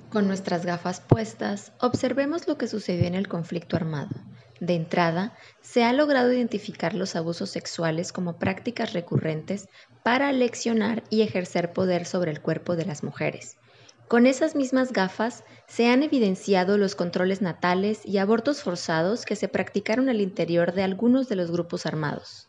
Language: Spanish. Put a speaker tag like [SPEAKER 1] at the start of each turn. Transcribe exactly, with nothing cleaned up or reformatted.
[SPEAKER 1] Con nuestras gafas puestas, observemos lo que sucedió en el conflicto armado. De entrada, se ha logrado identificar los abusos sexuales como prácticas recurrentes para leccionar y ejercer poder sobre el cuerpo de las mujeres. Con esas mismas gafas, se han evidenciado los controles natales y abortos forzados que se practicaron al interior de algunos de los grupos armados.